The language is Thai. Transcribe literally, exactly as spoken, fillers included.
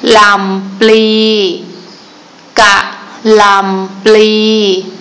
หล่ำปลีกะหล่ำปลี